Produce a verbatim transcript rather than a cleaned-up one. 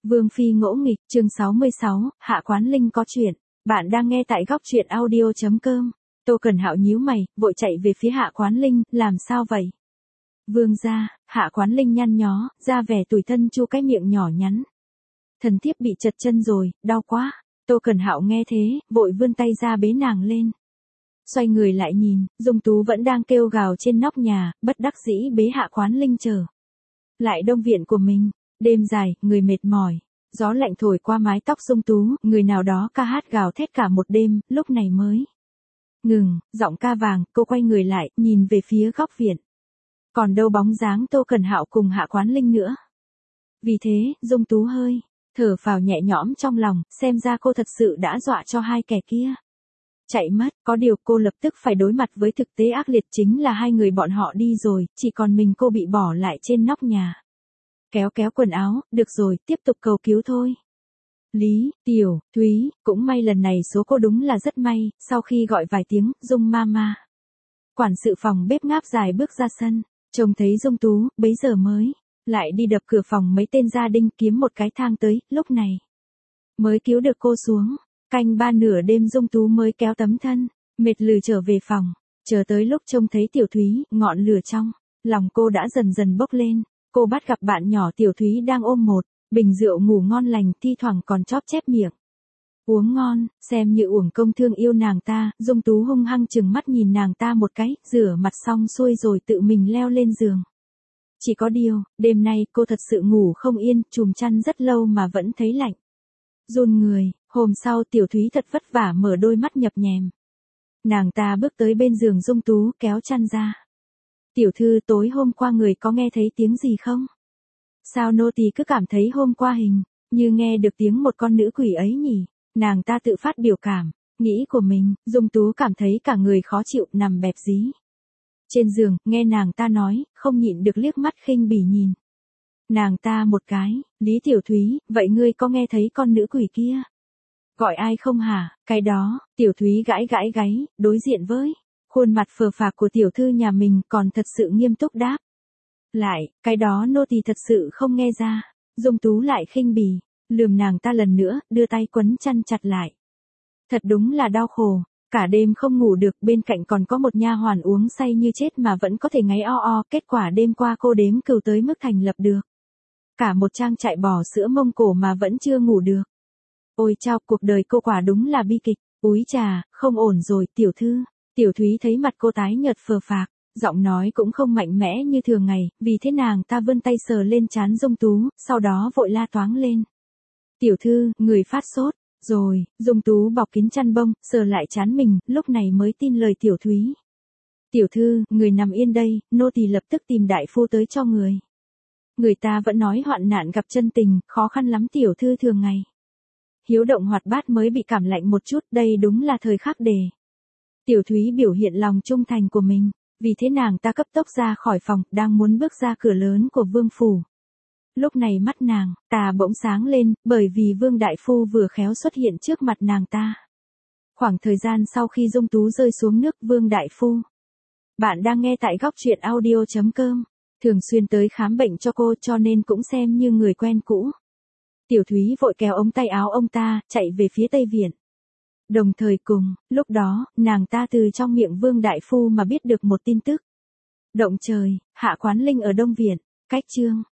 Vương phi ngỗ nghịch, chương sáu mươi sáu, Hạ Quán Linh có chuyện. Bạn đang nghe tại góc truyện audio chấm com. Tô Cẩn Hạo nhíu mày, vội chạy về phía Hạ Quán Linh, làm sao vậy? Vương gia. Hạ Quán Linh nhăn nhó, ra vẻ tủi thân chu cái miệng nhỏ nhắn. Thần thiếp bị chật chân rồi, đau quá. Tô Cẩn Hạo nghe thế, vội vươn tay ra bế nàng lên. Xoay người lại nhìn, Dung Tú vẫn đang kêu gào trên nóc nhà, bất đắc dĩ bế Hạ Quán Linh trở lại đông viện của mình. Đêm dài, người mệt mỏi. Gió lạnh thổi qua mái tóc Dung Tú, người nào đó ca hát gào thét cả một đêm, lúc này mới ngừng, giọng ca vàng, cô quay người lại, nhìn về phía góc viện. Còn đâu bóng dáng Tô Cẩn Hạo cùng Hạ Quán Linh nữa. Vì thế, Dung Tú hơi thở phào nhẹ nhõm trong lòng, xem ra cô thật sự đã dọa cho hai kẻ kia chạy mất. Có điều cô lập tức phải đối mặt với thực tế ác liệt, chính là hai người bọn họ đi rồi, chỉ còn mình cô bị bỏ lại trên nóc nhà. Kéo kéo quần áo, được rồi, tiếp tục cầu cứu thôi. Lý, Tiểu, Thúy, cũng may lần này số cô đúng là rất may, sau khi gọi vài tiếng, Dung Mama. Quản sự phòng bếp ngáp dài bước ra sân, trông thấy Dung Tú, bấy giờ mới lại đi đập cửa phòng mấy tên gia đình kiếm một cái thang tới, lúc này mới cứu được cô xuống. Canh ba nửa đêm Dung Tú mới kéo tấm thân mệt lử trở về phòng, chờ tới lúc trông thấy Tiểu Thúy, ngọn lửa trong lòng cô đã dần dần bốc lên. Cô bắt gặp bạn nhỏ Tiểu Thúy đang ôm một bình rượu ngủ ngon lành, thi thoảng còn chóp chép miệng uống ngon, xem như uổng công thương yêu nàng ta. Dung Tú hung hăng chừng mắt nhìn nàng ta một cái, rửa mặt xong xuôi rồi tự mình leo lên giường. Chỉ có điều, đêm nay cô thật sự ngủ không yên, chùm chăn rất lâu mà vẫn thấy lạnh run người. Hôm sau Tiểu Thúy thật vất vả mở đôi mắt nhập nhèm. Nàng ta bước tới bên giường Dung Tú, kéo chăn ra. Tiểu thư, tối hôm qua người có nghe thấy tiếng gì không? Sao nô tỳ cứ cảm thấy hôm qua hình như nghe được tiếng một con nữ quỷ ấy nhỉ? Nàng ta tự phát biểu cảm nghĩ của mình. Dung Tú cảm thấy cả người khó chịu, nằm bẹp dí trên giường, nghe nàng ta nói, không nhịn được liếc mắt khinh bỉ nhìn nàng ta một cái. Lý Tiểu Thúy, vậy ngươi có nghe thấy con nữ quỷ kia gọi ai không hả? Cái đó. Tiểu Thúy gãi gãi gáy, đối diện với khuôn mặt phờ phạc của tiểu thư nhà mình, còn thật sự nghiêm túc đáp lại, cái đó nô tỳ thật sự không nghe ra. Dung Tú lại khinh bỉ lườm nàng ta lần nữa, đưa tay quấn chăn chặt lại. Thật đúng là đau khổ, cả đêm không ngủ được, bên cạnh còn có một nha hoàn uống say như chết mà vẫn có thể ngáy o o, kết quả đêm qua cô đếm cừu tới mức thành lập được cả một trang trại bò sữa Mông Cổ mà vẫn chưa ngủ được. Ôi chao, cuộc đời cô quả đúng là bi kịch. Úi trà, không ổn rồi, tiểu thư. Tiểu Thúy thấy mặt cô tái nhợt phờ phạc, giọng nói cũng không mạnh mẽ như thường ngày, vì thế nàng ta vươn tay sờ lên trán Dung Tú, sau đó vội la toáng lên. Tiểu thư, người phát sốt rồi. Dung Tú bọc kín chăn bông, sờ lại trán mình, lúc này mới tin lời Tiểu Thúy. Tiểu thư, người nằm yên đây, nô tỳ lập tức tìm đại phu tới cho người. Người ta vẫn nói hoạn nạn gặp chân tình, khó khăn lắm tiểu thư thường ngày hiếu động hoạt bát mới bị cảm lạnh một chút, đây đúng là thời khắc để Tiểu Thúy biểu hiện lòng trung thành của mình. Vì thế nàng ta cấp tốc ra khỏi phòng, đang muốn bước ra cửa lớn của vương phủ. Lúc này mắt nàng ta bỗng sáng lên, bởi vì Vương đại phu vừa khéo xuất hiện trước mặt nàng ta. Khoảng thời gian sau khi Dung Tú rơi xuống nước, Vương đại phu, bạn đang nghe tại góc truyện audio chấm com, thường xuyên tới khám bệnh cho cô, cho nên cũng xem như người quen cũ. Tiểu Thúy vội kéo ống tay áo ông ta, chạy về phía Tây Viện. Đồng thời cùng, lúc đó, nàng ta từ trong miệng Vương đại phu mà biết được một tin tức động trời. Hạ Quán Linh ở Đông Viện. Cách chương